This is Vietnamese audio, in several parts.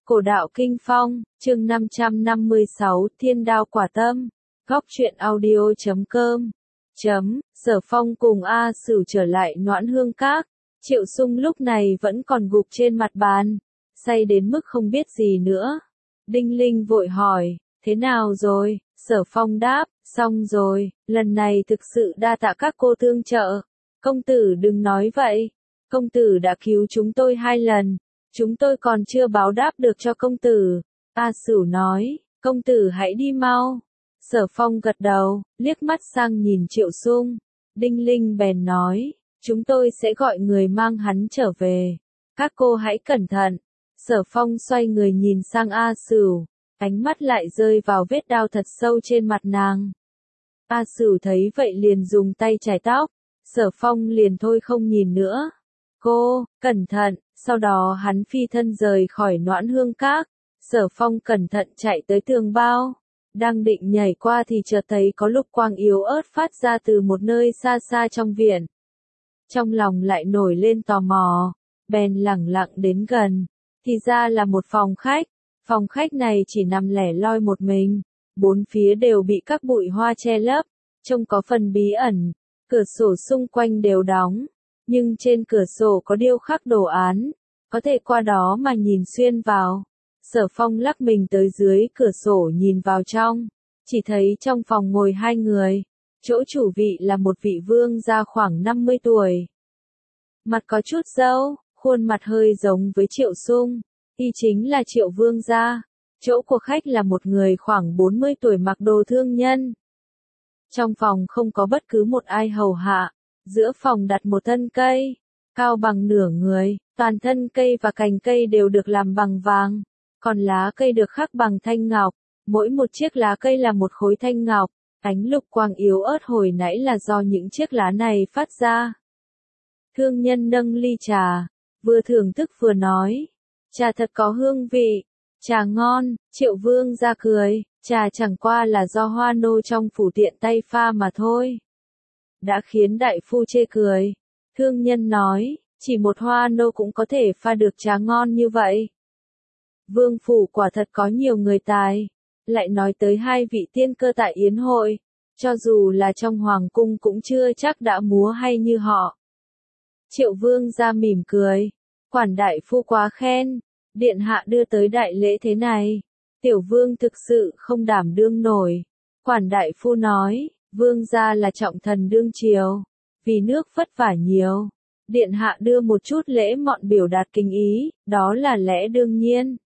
Cổ đạo Kinh Phong, chương 556, Thiên Đao Quả Tâm. Góc truyện audio.com. Sở Phong cùng A Sửu trở lại Noãn Hương Các. Triệu Sung lúc này vẫn còn gục trên mặt bàn, say đến mức không biết gì nữa. Đinh Linh vội hỏi, thế nào rồi? Sở Phong đáp, xong rồi, lần này thực sự đa tạ các cô tương trợ. Công tử đừng nói vậy, công tử đã cứu chúng tôi 2 lần. Chúng tôi còn chưa báo đáp được cho công tử. A Sửu nói, công tử hãy đi mau. Sở Phong gật đầu, liếc mắt sang nhìn Triệu Sung. Đinh Linh bèn nói, chúng tôi sẽ gọi người mang hắn trở về. Các cô hãy cẩn thận. Sở Phong xoay người nhìn sang A Sửu, ánh mắt lại rơi vào vết đao thật sâu trên mặt nàng. A Sửu thấy vậy liền dùng tay chải tóc. Sở Phong liền thôi không nhìn nữa. Cô, cẩn thận. Sau đó hắn phi thân rời khỏi Noãn Hương Các. Sở Phong cẩn thận chạy tới tường bao. Đang định nhảy qua thì chợt thấy có lục quang yếu ớt phát ra từ một nơi xa xa trong viện. Trong lòng lại nổi lên tò mò, bèn lẳng lặng đến gần. Thì ra là một phòng khách. Phòng khách này chỉ nằm lẻ loi một mình. 4 phía đều bị các bụi hoa che lấp, trông có phần bí ẩn. Cửa sổ xung quanh đều đóng, nhưng trên cửa sổ có điêu khắc đồ án, có thể qua đó mà nhìn xuyên vào. Sở Phong lắc mình tới dưới cửa sổ nhìn vào trong, chỉ thấy trong phòng ngồi 2 người. Chỗ chủ vị là một vị vương gia khoảng 50 tuổi. Mặt có chút râu, khuôn mặt hơi giống với Triệu Sung, y chính là Triệu vương gia. Chỗ của khách là một người khoảng 40 tuổi mặc đồ thương nhân. Trong phòng không có bất cứ một ai hầu hạ. Giữa phòng đặt một thân cây, cao bằng nửa người, toàn thân cây và cành cây đều được làm bằng vàng, còn lá cây được khắc bằng thanh ngọc, mỗi một chiếc lá cây là một khối thanh ngọc, ánh lục quang yếu ớt hồi nãy là do những chiếc lá này phát ra. Thương nhân nâng ly trà, vừa thưởng thức vừa nói, trà thật có hương vị, trà ngon. Triệu vương ra cười, trà chẳng qua là do hoa nô trong phủ tiện tay pha mà thôi. Đã khiến đại phu chê cười. Thương nhân nói, chỉ một hoa nô cũng có thể pha được trà ngon như vậy. Vương phủ quả thật có nhiều người tài. Lại nói tới 2 vị tiên cơ tại yến hội, cho dù là trong hoàng cung cũng chưa chắc đã múa hay như họ. Triệu vương ra mỉm cười, quản đại phu quá khen, điện hạ đưa tới đại lễ thế này, tiểu vương thực sự không đảm đương nổi. Quản đại phu nói, vương gia là trọng thần đương triều, vì nước vất vả nhiều, điện hạ đưa một chút lễ mọn biểu đạt kính ý, đó là lẽ đương nhiên.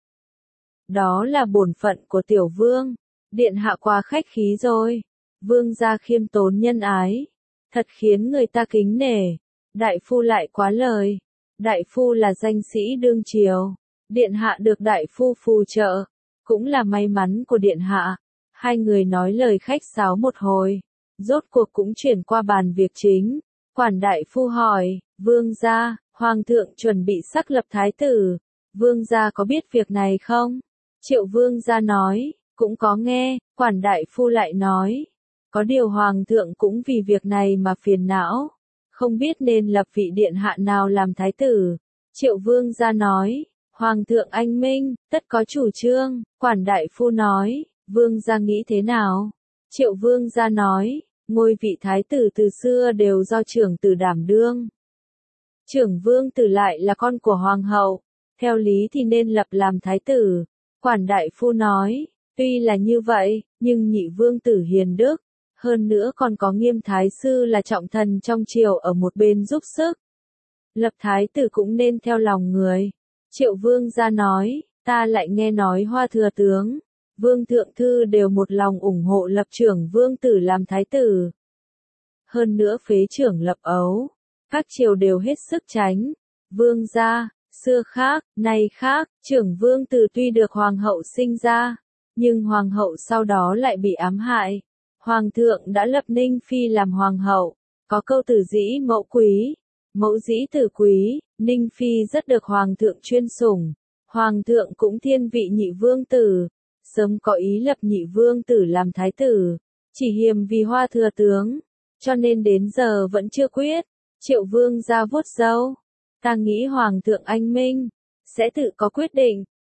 Đó là bổn phận của tiểu vương, điện hạ quá khách khí rồi. Vương gia khiêm tốn nhân ái, thật khiến người ta kính nể. Đại phu lại quá lời, đại phu là danh sĩ đương triều, điện hạ được đại phu phù trợ, cũng là may mắn của điện hạ. 2 người nói lời khách sáo một hồi, rốt cuộc cũng chuyển qua bàn việc chính. Quản đại phu hỏi, vương gia, hoàng thượng chuẩn bị xác lập thái tử, vương gia có biết việc này không? Triệu vương gia nói, cũng có nghe. Quản đại phu lại nói, có điều hoàng thượng cũng vì việc này mà phiền não, không biết nên lập vị điện hạ nào làm thái tử. Triệu vương gia nói, hoàng thượng anh minh, tất có chủ trương. Quản đại phu nói, vương gia nghĩ thế nào? Triệu vương gia nói, ngôi vị thái tử từ xưa đều do trưởng tử đảm đương. Trưởng vương tử lại là con của hoàng hậu, theo lý thì nên lập làm thái tử. Quản đại phu nói, tuy là như vậy, nhưng nhị vương tử hiền đức, hơn nữa còn có Nghiêm thái sư là trọng thần trong triều ở một bên giúp sức. Lập thái tử cũng nên theo lòng người. Triệu vương gia nói, ta lại nghe nói Hoa thừa tướng, Vương thượng thư đều một lòng ủng hộ lập trưởng vương tử làm thái tử. Hơn nữa phế trưởng lập ấu, các triều đều hết sức tránh. Vương gia, xưa khác, nay khác, trưởng vương tử tuy được hoàng hậu sinh ra, nhưng hoàng hậu sau đó lại bị ám hại. Hoàng thượng đã lập Ninh Phi làm hoàng hậu, có câu tử dĩ mẫu quý, mẫu dĩ tử quý, Ninh Phi rất được hoàng thượng chuyên sủng. Hoàng thượng cũng thiên vị nhị vương tử, sớm có ý lập nhị vương tử làm thái tử, chỉ hiềm vì Hoa thừa tướng, cho nên đến giờ vẫn chưa quyết. Triệu vương ra vuốt râu, ta nghĩ hoàng thượng anh minh, sẽ tự có quyết định.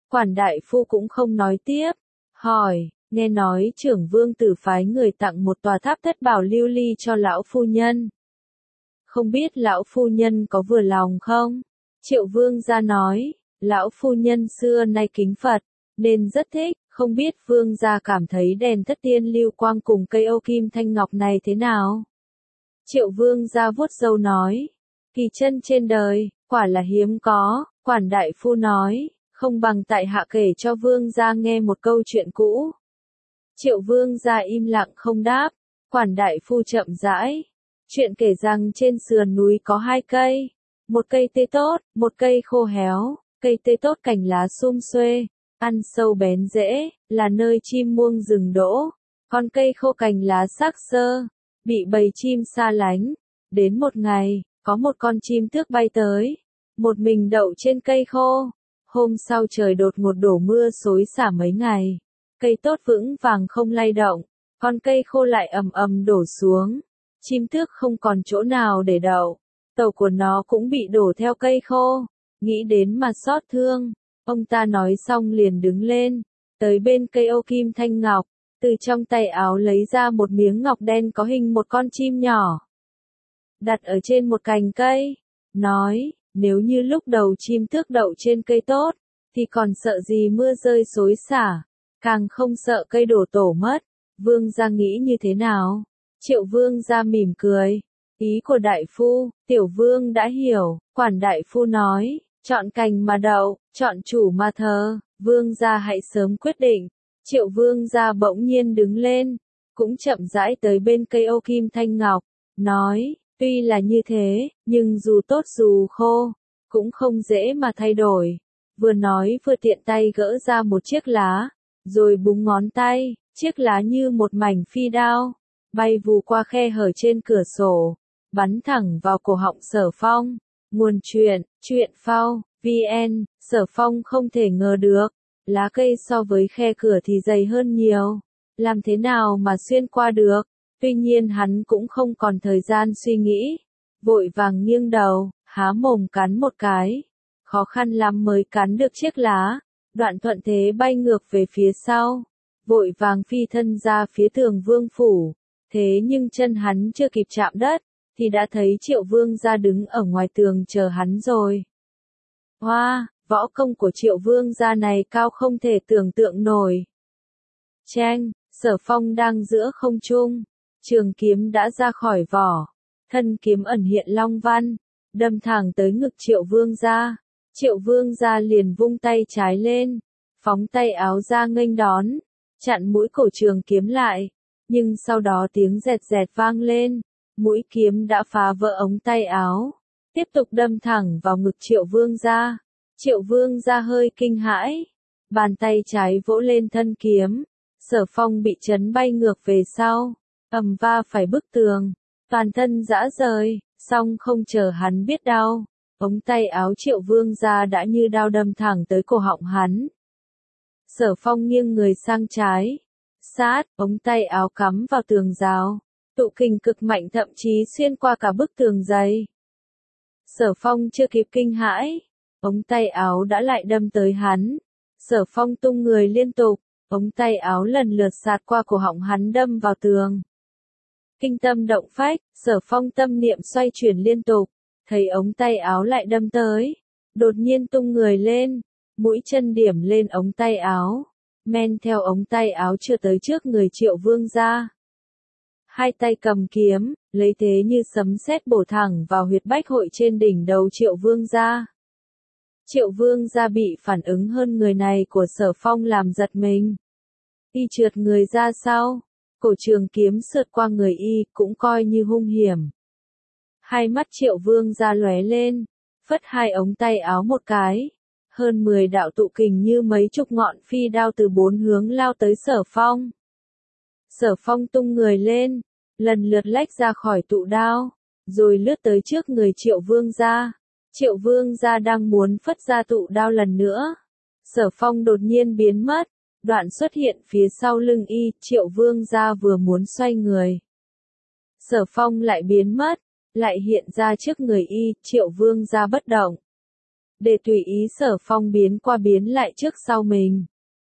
Quản đại phu cũng không nói tiếp, hỏi, nghe nói trưởng vương tử phái người tặng một tòa tháp thất bảo lưu ly cho lão phu nhân. Không biết lão phu nhân có vừa lòng không? Triệu vương gia nói, lão phu nhân xưa nay kính Phật, nên rất thích, không biết vương gia cảm thấy đèn thất tiên lưu quang cùng cây ô kim thanh ngọc này thế nào? Triệu vương gia vuốt râu nói, kỳ chân trên đời, quả là hiếm có, quản đại phu nói, không bằng tại hạ kể cho vương gia nghe một câu chuyện cũ. Triệu vương gia im lặng không đáp, quản đại phu chậm rãi. Chuyện kể rằng trên sườn núi có hai cây, một cây tê tốt, một cây khô héo, cây tê tốt cành lá sum xuê, ăn sâu bén rễ, là nơi chim muông rừng đỗ, còn cây khô cành lá xác xơ, bị bầy chim xa lánh. Đến một ngày, có một con chim tước bay tới, một mình đậu trên cây khô. Hôm sau trời đột ngột đổ mưa xối xả mấy ngày, cây tốt vững vàng không lay động, còn cây khô lại ầm ầm đổ xuống. Chim tước không còn chỗ nào để đậu, tàu của nó cũng bị đổ theo cây khô, nghĩ đến mà xót thương. Ông ta nói xong liền đứng lên, tới bên cây ô kim thanh ngọc, từ trong tay áo lấy ra một miếng ngọc đen có hình một con chim nhỏ, đặt ở trên một cành cây, nói, nếu như lúc đầu chim tước đậu trên cây tốt, thì còn sợ gì mưa rơi xối xả, càng không sợ cây đổ tổ mất. Vương gia nghĩ như thế nào? Triệu vương gia mỉm cười, ý của đại phu, tiểu vương đã hiểu. Quản đại phu nói, chọn cành mà đậu, chọn chủ mà thờ, vương gia hãy sớm quyết định. Triệu vương gia bỗng nhiên đứng lên, cũng chậm rãi tới bên cây ô kim thanh ngọc, nói, tuy là như thế, nhưng dù tốt dù khô, cũng không dễ mà thay đổi. Vừa nói vừa tiện tay gỡ ra một chiếc lá, rồi búng ngón tay, chiếc lá như một mảnh phi đao, bay vù qua khe hở trên cửa sổ, bắn thẳng vào cổ họng Sở Phong. Nguồn chuyện phao, VN, Sở Phong không thể ngờ được, lá cây so với khe cửa thì dày hơn nhiều, làm thế nào mà xuyên qua được. Tuy nhiên hắn cũng không còn thời gian suy nghĩ, vội vàng nghiêng đầu, há mồm cắn một cái, khó khăn lắm mới cắn được chiếc lá, đoạn thuận thế bay ngược về phía sau, vội vàng phi thân ra phía tường vương phủ. Thế nhưng chân hắn chưa kịp chạm đất, thì đã thấy Triệu vương gia đứng ở ngoài tường chờ hắn rồi. Hoa, võ công của Triệu vương gia này cao không thể tưởng tượng nổi. Cheng, Sở Phong đang giữa không trung, trường kiếm đã ra khỏi vỏ, thân kiếm ẩn hiện long văn, đâm thẳng tới ngực Triệu vương gia. Triệu vương gia liền vung tay trái lên, phóng tay áo ra nghênh đón, chặn mũi cổ trường kiếm lại, nhưng sau đó tiếng rẹt rẹt vang lên, mũi kiếm đã phá vỡ ống tay áo, tiếp tục đâm thẳng vào ngực Triệu vương gia. Triệu vương gia hơi kinh hãi, bàn tay trái vỗ lên thân kiếm, Sở Phong bị chấn bay ngược về sau, ầm va phải bức tường, toàn thân rã rời, song không chờ hắn biết đau, ống tay áo Triệu vương gia đã như đao đâm thẳng tới cổ họng hắn. Sở Phong nghiêng người sang trái, sát, ống tay áo cắm vào tường rào, tụ kình cực mạnh thậm chí xuyên qua cả bức tường dày. Sở Phong chưa kịp kinh hãi, ống tay áo đã lại đâm tới hắn. Sở Phong tung người liên tục, ống tay áo lần lượt sạt qua cổ họng hắn đâm vào tường. Kinh tâm động phách, Sở Phong tâm niệm xoay chuyển liên tục, thấy ống tay áo lại đâm tới, đột nhiên tung người lên, mũi chân điểm lên ống tay áo, men theo ống tay áo chưa tới trước người Triệu vương gia. Hai tay cầm kiếm, lấy thế như sấm sét bổ thẳng vào huyệt bách hội trên đỉnh đầu Triệu vương gia. Triệu vương gia bị phản ứng hơn người này của Sở Phong làm giật mình. Y trượt người ra sau, cổ trường kiếm sượt qua người y cũng coi như hung hiểm. Hai mắt Triệu vương gia lóe lên, phất hai ống tay áo một cái. Hơn 10 đạo tụ kình như mấy chục ngọn phi đao từ bốn hướng lao tới Sở Phong. Sở Phong tung người lên, lần lượt lách ra khỏi tụ đao, rồi lướt tới trước người Triệu vương gia. Triệu vương gia đang muốn phất ra tụ đao lần nữa. Sở Phong đột nhiên biến mất, đoạn xuất hiện phía sau lưng y, Triệu vương gia vừa muốn xoay người. Sở Phong lại biến mất, lại hiện ra trước người y, Triệu vương gia bất động. để tùy ý Sở Phong biến qua biến lại trước sau mình.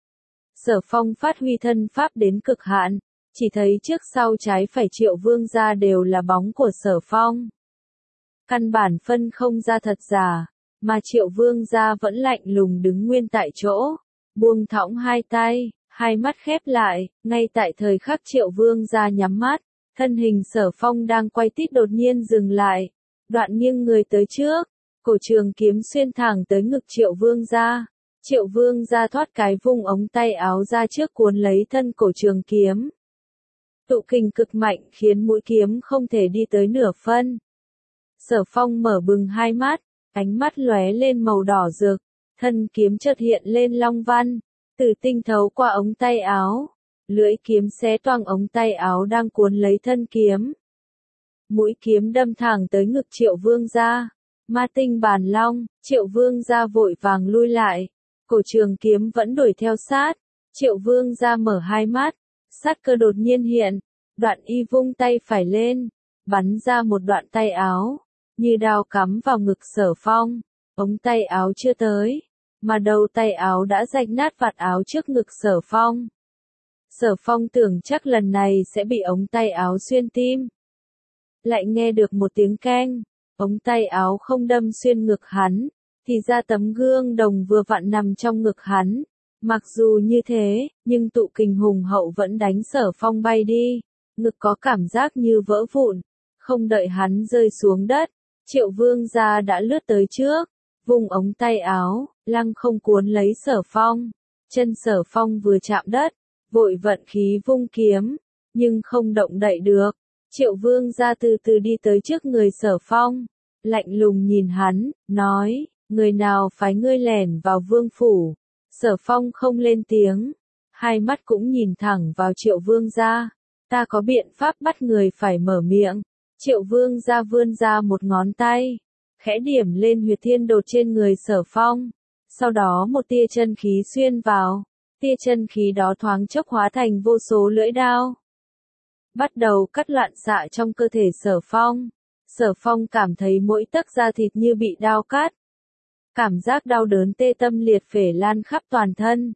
Sở Phong phát huy thân pháp đến cực hạn, chỉ thấy trước sau trái phải Triệu Vương gia đều là bóng của Sở Phong. Căn bản phân không ra thật giả, mà Triệu Vương gia vẫn lạnh lùng đứng nguyên tại chỗ, buông thõng hai tay, hai mắt khép lại, ngay tại thời khắc Triệu Vương gia nhắm mắt, thân hình Sở Phong đang quay tít đột nhiên dừng lại, đoạn nghiêng người tới trước, cổ trường kiếm xuyên thẳng tới ngực Triệu Vương gia. Triệu Vương gia thoát cái vung ống tay áo ra trước cuốn lấy thân cổ trường kiếm. Tụ kình cực mạnh khiến mũi kiếm không thể đi tới nửa phân. Sở Phong mở bừng hai mắt, ánh mắt lóe lên màu đỏ rực, thân kiếm chợt hiện lên long văn, tử tinh thấu qua ống tay áo, lưỡi kiếm xé toang ống tay áo đang cuốn lấy thân kiếm. Mũi kiếm đâm thẳng tới ngực Triệu Vương gia. Ma tinh bàn long, Triệu Vương gia vội vàng lui lại, cổ trường kiếm vẫn đuổi theo sát. Triệu Vương gia mở hai mắt, sát cơ đột nhiên hiện, đoạn y vung tay phải lên, bắn ra một đoạn tay áo, như đao cắm vào ngực Sở Phong. Ống tay áo chưa tới, mà đầu tay áo đã rạch nát vạt áo trước ngực Sở Phong. Sở Phong tưởng chắc lần này sẽ bị ống tay áo xuyên tim. Lại nghe được một tiếng keng, ống tay áo không đâm xuyên ngực hắn, thì ra tấm gương đồng vừa vặn nằm trong ngực hắn. Mặc dù như thế, nhưng tụ kình hùng hậu vẫn đánh Sở Phong bay đi, ngực có cảm giác như vỡ vụn. Không đợi hắn rơi xuống đất, Triệu Vương gia đã lướt tới trước, vùng ống tay áo, lăng không cuốn lấy Sở Phong. Chân Sở Phong vừa chạm đất, vội vận khí vung kiếm, nhưng không động đậy được. Triệu Vương gia từ từ đi tới trước người Sở Phong, lạnh lùng nhìn hắn, nói, người nào phái ngươi lẻn vào vương phủ. Sở Phong không lên tiếng, hai mắt cũng nhìn thẳng vào Triệu Vương gia. Ta có biện pháp bắt người phải mở miệng. Triệu Vương gia vươn ra một ngón tay, khẽ điểm lên huyệt thiên đột trên người Sở Phong. Sau đó một tia chân khí xuyên vào, tia chân khí đó thoáng chốc hóa thành vô số lưỡi đao, bắt đầu cắt loạn xạ trong cơ thể Sở Phong. Sở Phong cảm thấy mỗi tấc da thịt như bị đao cắt. Cảm giác đau đớn tê tâm liệt phế lan khắp toàn thân.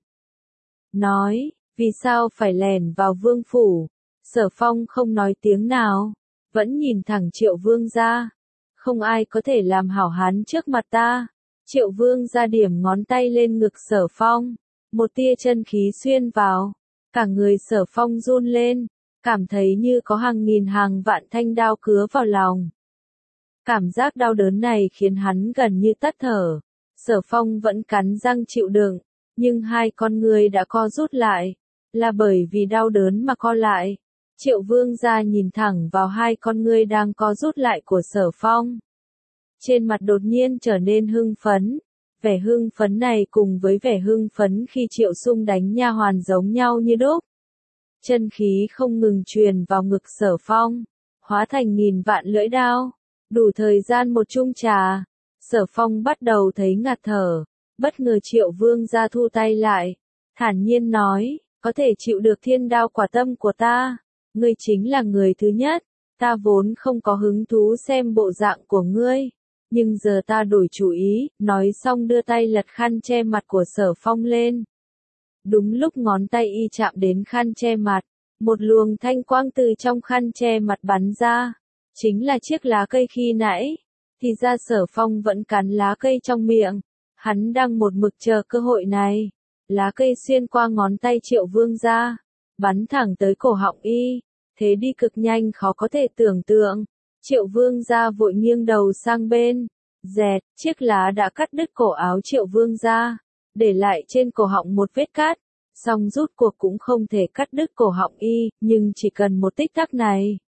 Nói, vì sao phải lẻn vào vương phủ? Sở Phong không nói tiếng nào, vẫn nhìn thẳng Triệu Vương gia. Không ai có thể làm hảo hán trước mặt ta. Triệu Vương gia điểm ngón tay lên ngực Sở Phong, một tia chân khí xuyên vào, cả người Sở Phong run lên, cảm thấy như có hàng nghìn hàng vạn thanh đao cứa vào lòng. Cảm giác đau đớn này khiến hắn gần như tắt thở. Sở Phong vẫn cắn răng chịu đựng, nhưng hai con người đã co rút lại, là bởi vì đau đớn mà co lại. Triệu Vương gia nhìn thẳng vào hai con ngươi đang co rút lại của Sở Phong. Trên mặt đột nhiên trở nên hưng phấn. Vẻ hưng phấn này cùng với vẻ hưng phấn khi Triệu Sung đánh nha hoàn giống nhau như đúc. Chân khí không ngừng truyền vào ngực Sở Phong, hóa thành nghìn vạn lưỡi đao. Đủ thời gian một chung trà, Sở Phong bắt đầu thấy ngạt thở. Bất ngờ Triệu Vương gia thu tay lại, thản nhiên nói, có thể chịu được thiên đao quả tâm của ta. Ngươi chính là người thứ nhất, ta vốn không có hứng thú xem bộ dạng của ngươi. Nhưng giờ ta đổi chủ ý, nói xong đưa tay lật khăn che mặt của Sở Phong lên. Đúng lúc ngón tay y chạm đến khăn che mặt, một luồng thanh quang từ trong khăn che mặt bắn ra. Chính là chiếc lá cây khi nãy. Thì ra Sở Phong vẫn cắn lá cây trong miệng. Hắn đang một mực chờ cơ hội này. Lá cây xuyên qua ngón tay Triệu Vương gia, bắn thẳng tới cổ họng y. Thế đi cực nhanh khó có thể tưởng tượng. Triệu Vương gia vội nghiêng đầu sang bên. Dẹt, chiếc lá đã cắt đứt cổ áo Triệu Vương gia, để lại trên cổ họng một vết cắt. Song rút cuộc cũng không thể cắt đứt cổ họng y, nhưng chỉ cần một tích tắc này.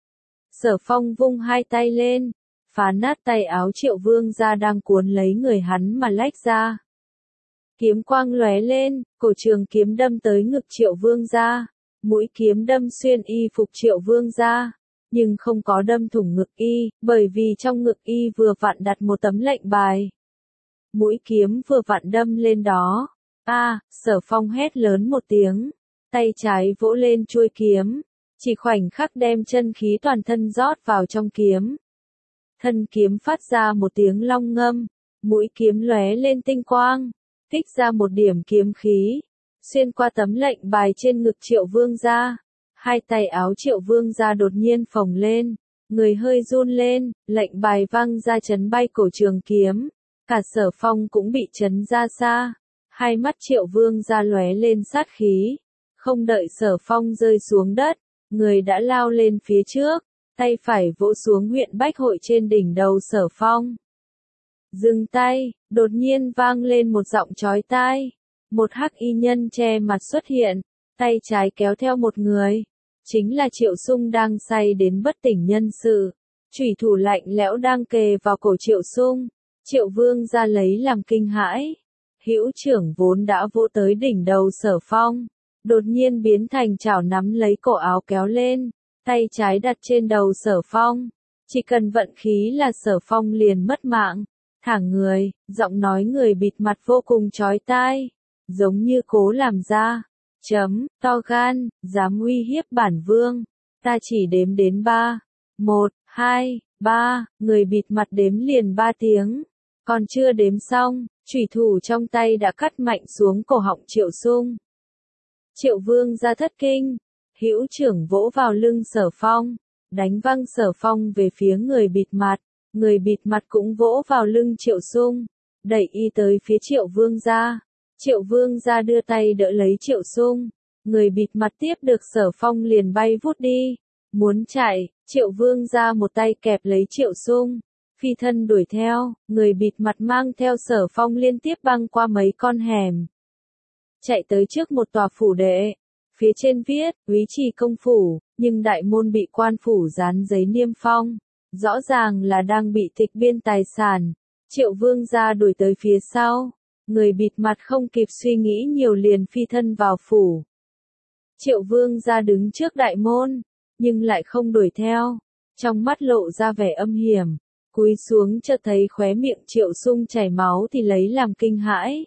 Sở Phong vung hai tay lên, phá nát tay áo Triệu Vương gia đang cuốn lấy người hắn mà lách ra. Kiếm quang lóe lên, cổ trường kiếm đâm tới ngực Triệu Vương gia. Mũi kiếm đâm xuyên y phục Triệu Vương gia, nhưng không có đâm thủng ngực y, bởi vì trong ngực y vừa vặn đặt một tấm lệnh bài. Mũi kiếm vừa vặn đâm lên đó. Sở Phong hét lớn một tiếng, tay trái vỗ lên chuôi kiếm, chỉ khoảnh khắc đem chân khí toàn thân rót vào trong kiếm. Thân kiếm phát ra một tiếng long ngâm, Mũi kiếm lóe lên tinh quang, kích ra một điểm kiếm khí, xuyên qua tấm lệnh bài trên ngực Triệu Vương gia. Hai tay áo Triệu Vương gia đột nhiên phồng lên, người hơi run lên, lệnh bài văng ra chấn bay cổ trường kiếm, cả Sở Phong cũng bị chấn ra xa. Hai mắt Triệu Vương gia lóe lên sát khí, không đợi Sở Phong rơi xuống đất, người đã lao lên phía trước, tay phải vỗ xuống huyện bách hội trên đỉnh đầu Sở Phong. Dừng tay, đột nhiên vang lên một giọng chói tai. Một hắc y nhân che mặt xuất hiện, tay trái kéo theo một người. Chính là Triệu Sung đang say đến bất tỉnh nhân sự. Chủy thủ lạnh lẽo đang kề vào cổ Triệu Sung. Triệu Vương ra lấy làm kinh hãi. Hữu trưởng vốn đã vỗ tới đỉnh đầu Sở Phong, đột nhiên biến thành chảo nắm lấy cổ áo kéo lên, tay trái đặt trên đầu Sở Phong. Chỉ cần vận khí là Sở Phong liền mất mạng. Thẳng người, giọng nói người bịt mặt vô cùng chói tai, giống như cố làm ra. To gan, dám uy hiếp bản vương. Ta chỉ đếm đến 3. 1, 2, 3, người bịt mặt đếm liền 3 tiếng. Còn chưa đếm xong, chủy thủ trong tay đã cắt mạnh xuống cổ họng Triệu Sung. Triệu Vương ra thất kinh, hữu trưởng vỗ vào lưng Sở Phong, đánh văng Sở Phong về phía người bịt mặt. Người bịt mặt cũng vỗ vào lưng Triệu Sung, đẩy y tới phía Triệu Vương gia. Triệu Vương gia đưa tay đỡ lấy Triệu Sung, người bịt mặt tiếp được Sở Phong liền bay vút đi, muốn chạy. Triệu Vương gia một tay kẹp lấy Triệu Sung, phi thân đuổi theo. Người bịt mặt mang theo Sở Phong liên tiếp băng qua mấy con hẻm, chạy tới trước một tòa phủ đệ. Phía trên viết Úy Trì công phủ, nhưng đại môn bị quan phủ dán giấy niêm phong, rõ ràng là đang bị tịch biên tài sản. Triệu Vương gia đuổi tới phía sau, người bịt mặt không kịp suy nghĩ nhiều liền phi thân vào phủ. Triệu Vương gia đứng trước đại môn, nhưng lại không đuổi theo, trong mắt lộ ra vẻ âm hiểm, cúi xuống chợt thấy khóe miệng Triệu Sung chảy máu thì lấy làm kinh hãi.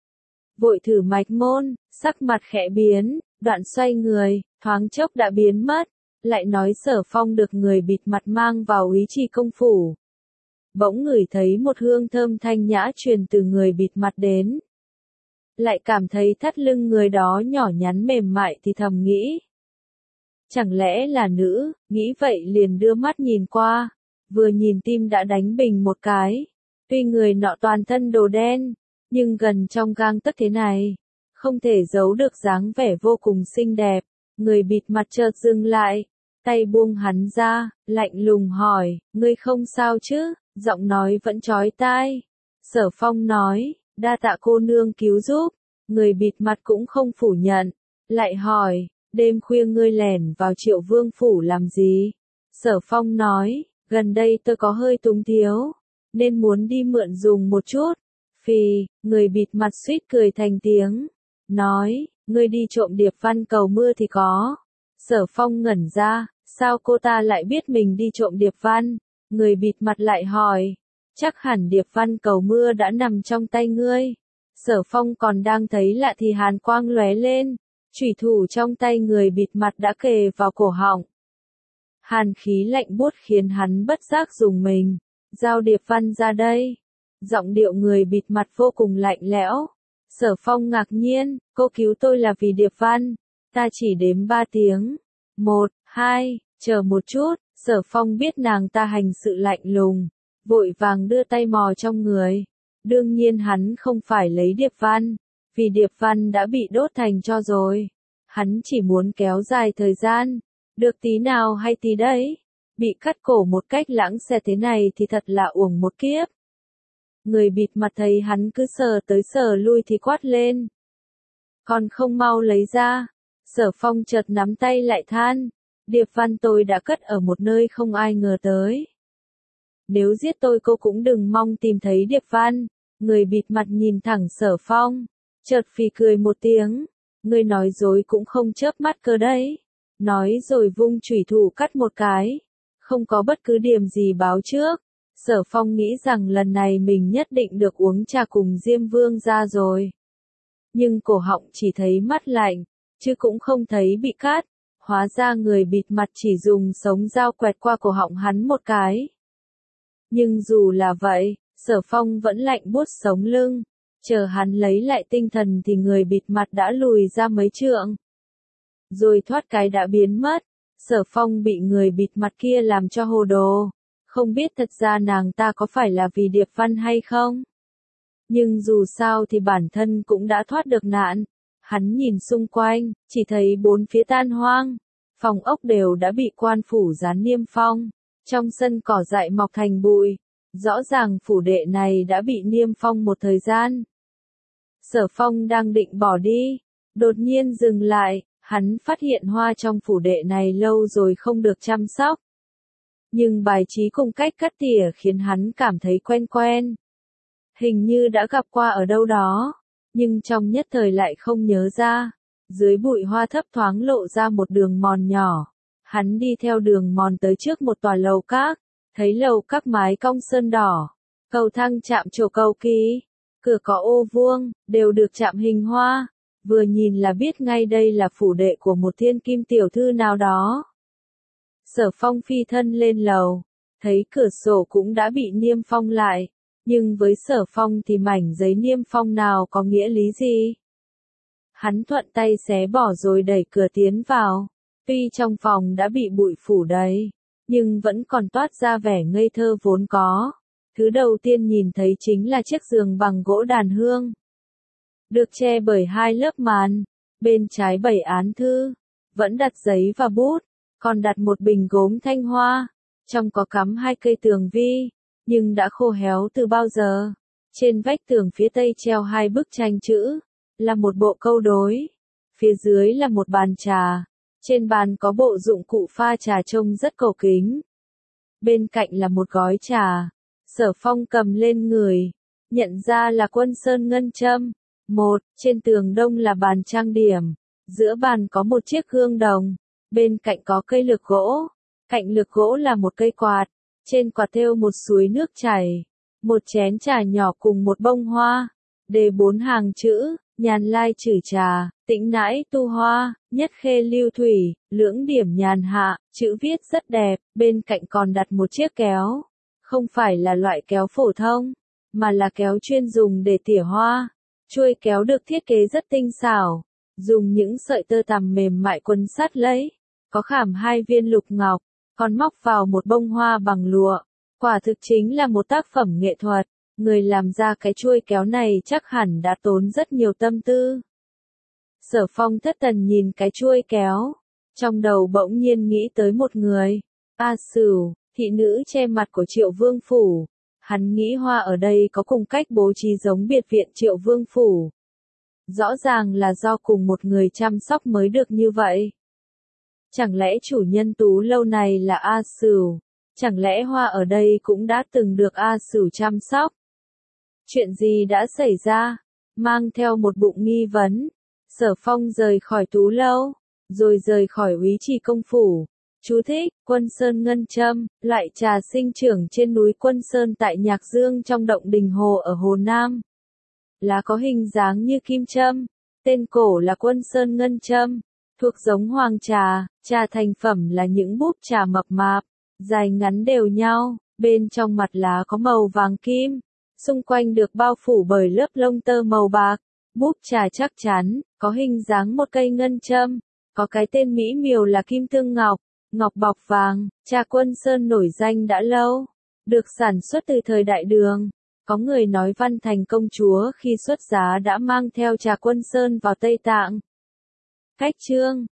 Vội thử mạch môn, sắc mặt khẽ biến, đoạn xoay người, thoáng chốc đã biến mất. Lại nói Sở Phong được người bịt mặt mang vào Úy Trì công phủ. Bỗng ngửi thấy một hương thơm thanh nhã truyền từ người bịt mặt đến. Lại cảm thấy thắt lưng người đó nhỏ nhắn mềm mại thì thầm nghĩ. Chẳng lẽ là nữ, nghĩ vậy liền đưa mắt nhìn qua. Vừa nhìn tim đã đánh bình một cái. Tuy người nọ toàn thân đồ đen, nhưng gần trong gang tấc thế này, không thể giấu được dáng vẻ vô cùng xinh đẹp. Người bịt mặt chợt dừng lại, tay buông hắn ra, lạnh lùng hỏi, ngươi không sao chứ? Giọng nói vẫn chói tai. Sở Phong nói, đa tạ cô nương cứu giúp. Người bịt mặt cũng không phủ nhận, lại hỏi, đêm khuya ngươi lẻn vào Triệu Vương phủ làm gì? Sở Phong nói, gần đây tôi có hơi túng thiếu, nên muốn đi mượn dùng một chút. Phì, người bịt mặt suýt cười thành tiếng, nói, ngươi đi trộm điệp văn cầu mưa thì có. Sở Phong ngẩn ra, sao cô ta lại biết mình đi trộm điệp văn? Người bịt mặt lại hỏi, chắc hẳn điệp văn cầu mưa đã nằm trong tay ngươi. Sở Phong còn đang thấy lạ thì hàn quang lóe lên, chủy thủ trong tay người bịt mặt đã kề vào cổ họng. Hàn khí lạnh buốt khiến hắn bất giác rùng mình, giao điệp văn ra đây. Giọng điệu người bịt mặt vô cùng lạnh lẽo. Sở Phong ngạc nhiên, cô cứu tôi là vì điệp văn, ta chỉ đếm 3 tiếng. 1, 2, chờ một chút. Sở Phong biết nàng ta hành sự lạnh lùng, vội vàng đưa tay mò trong người. Đương nhiên hắn không phải lấy điệp văn, vì điệp văn đã bị đốt thành tro rồi. Hắn chỉ muốn kéo dài thời gian, được tí nào hay tí đấy. Bị cắt cổ một cách lãng xẹt thế này thì thật là uổng một kiếp. Người bịt mặt thấy hắn cứ sờ tới sờ lui thì quát lên. Còn không mau lấy ra. Sở Phong chợt nắm tay lại than. Điệp văn tôi đã cất ở một nơi không ai ngờ tới. Nếu giết tôi cô cũng đừng mong tìm thấy điệp văn. Người bịt mặt nhìn thẳng Sở Phong, chợt phì cười một tiếng. Ngươi nói dối cũng không chớp mắt cơ đấy. Nói rồi vung chủy thủ cắt một cái. Không có bất cứ điểm gì báo trước. Sở Phong nghĩ rằng lần này mình nhất định được uống trà cùng Diêm Vương gia rồi. Nhưng cổ họng chỉ thấy mát lạnh, chứ cũng không thấy bị cắt. Hóa ra người bịt mặt chỉ dùng sống dao quẹt qua cổ họng hắn một cái. Nhưng dù là vậy, Sở Phong vẫn lạnh buốt sống lưng, chờ hắn lấy lại tinh thần thì người bịt mặt đã lùi ra mấy trượng. Rồi thoát cái đã biến mất, Sở Phong bị người bịt mặt kia làm cho hồ đồ, không biết thật ra nàng ta có phải là vì Điệp Văn hay không. Nhưng dù sao thì bản thân cũng đã thoát được nạn. Hắn nhìn xung quanh, chỉ thấy bốn phía tan hoang, phòng ốc đều đã bị quan phủ dán niêm phong, trong sân cỏ dại mọc thành bụi, rõ ràng phủ đệ này đã bị niêm phong một thời gian. Sở Phong đang định bỏ đi, đột nhiên dừng lại, hắn phát hiện hoa trong phủ đệ này lâu rồi không được chăm sóc. Nhưng bài trí cùng cách cắt tỉa khiến hắn cảm thấy quen quen. Hình như đã gặp qua ở đâu đó, nhưng trong nhất thời lại không nhớ ra. Dưới bụi hoa thấp thoáng lộ ra một đường mòn nhỏ. Hắn đi theo đường mòn tới trước một tòa lầu các, thấy lầu các mái cong sơn đỏ, cầu thang chạm trổ cầu kỳ, cửa có ô vuông, đều được chạm hình hoa. Vừa nhìn là biết ngay đây là phủ đệ của một thiên kim tiểu thư nào đó. Sở Phong phi thân lên lầu, thấy cửa sổ cũng đã bị niêm phong lại. Nhưng với Sở Phong thì mảnh giấy niêm phong nào có nghĩa lý gì? Hắn thuận tay xé bỏ rồi đẩy cửa tiến vào. Tuy trong phòng đã bị bụi phủ đầy, nhưng vẫn còn toát ra vẻ ngây thơ vốn có. Thứ đầu tiên nhìn thấy chính là chiếc giường bằng gỗ đàn hương. Được che bởi hai lớp màn, bên trái bày án thư, vẫn đặt giấy và bút, còn đặt một bình gốm thanh hoa, trong có cắm hai cây tường vi, nhưng đã khô héo từ bao giờ. Trên vách tường phía tây treo hai bức tranh chữ, là một bộ câu đối. Phía dưới là một bàn trà, trên bàn có bộ dụng cụ pha trà trông rất cổ kính. Bên cạnh là một gói trà, Sở Phong cầm lên người, nhận ra là Quân Sơn ngân châm. Trên tường đông là bàn trang điểm, giữa bàn có một chiếc gương đồng, bên cạnh có cây lược gỗ, cạnh lược gỗ là một cây quạt, trên quạt thêu một suối nước chảy, một chén trà nhỏ cùng một bông hoa, đề 4 hàng chữ, nhàn lai trừ trà, tĩnh nãi tu hoa, nhất khê lưu thủy, lưỡng điểm nhàn hạ, chữ viết rất đẹp, bên cạnh còn đặt một chiếc kéo, không phải là loại kéo phổ thông, mà là kéo chuyên dùng để tỉa hoa. Chuôi kéo được thiết kế rất tinh xảo, dùng những sợi tơ tằm mềm mại quấn sát lấy, có khảm 2 viên lục ngọc, còn móc vào một bông hoa bằng lụa. Quả thực chính là một tác phẩm nghệ thuật, người làm ra cái chuôi kéo này chắc hẳn đã tốn rất nhiều tâm tư. Sở Phong thất thần nhìn cái chuôi kéo, trong đầu bỗng nhiên nghĩ tới một người, A Sửu, thị nữ che mặt của Triệu Vương Phủ. Hắn nghĩ hoa ở đây có cùng cách bố trí giống biệt viện Triệu Vương Phủ. Rõ ràng là do cùng một người chăm sóc mới được như vậy. Chẳng lẽ chủ nhân tú lâu này là A Sửu? Chẳng lẽ hoa ở đây cũng đã từng được A Sửu chăm sóc? Chuyện gì đã xảy ra? Mang theo một bụng nghi vấn, Sở Phong rời khỏi tú lâu, rồi rời khỏi úy trì công phủ. Chú thích, Quân Sơn ngân châm, loại trà sinh trưởng trên núi Quân Sơn tại Nhạc Dương trong động Đình Hồ ở Hồ Nam. Lá có hình dáng như kim châm, tên cổ là Quân Sơn ngân châm, thuộc giống hoàng trà, trà thành phẩm là những búp trà mập mạp, dài ngắn đều nhau, bên trong mặt lá có màu vàng kim, xung quanh được bao phủ bởi lớp lông tơ màu bạc. Búp trà chắc chắn, có hình dáng một cây ngân châm, có cái tên mỹ miều là kim tương ngọc. Ngọc bọc vàng, trà Quân Sơn nổi danh đã lâu, được sản xuất từ thời Đại Đường. Có người nói Văn Thành công chúa khi xuất giá đã mang theo trà Quân Sơn vào Tây Tạng. Cách chương